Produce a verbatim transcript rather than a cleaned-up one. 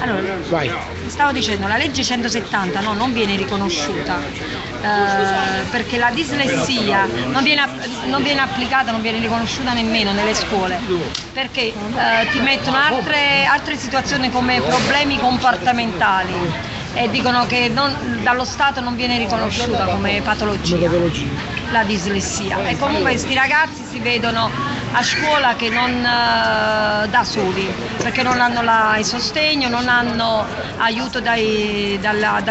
Allora, Vai. stavo dicendo, la legge centosettanta no, non viene riconosciuta eh, perché la dislessia non viene, non viene applicata, non viene riconosciuta nemmeno nelle scuole, perché eh, ti mettono altre, altre situazioni come problemi comportamentali e dicono che non, dallo Stato non viene riconosciuta come patologia la dislessia, e comunque questi ragazzi si vedono a scuola che non uh, da soli, perché non hanno la, il sostegno, non hanno aiuto dai, dalla,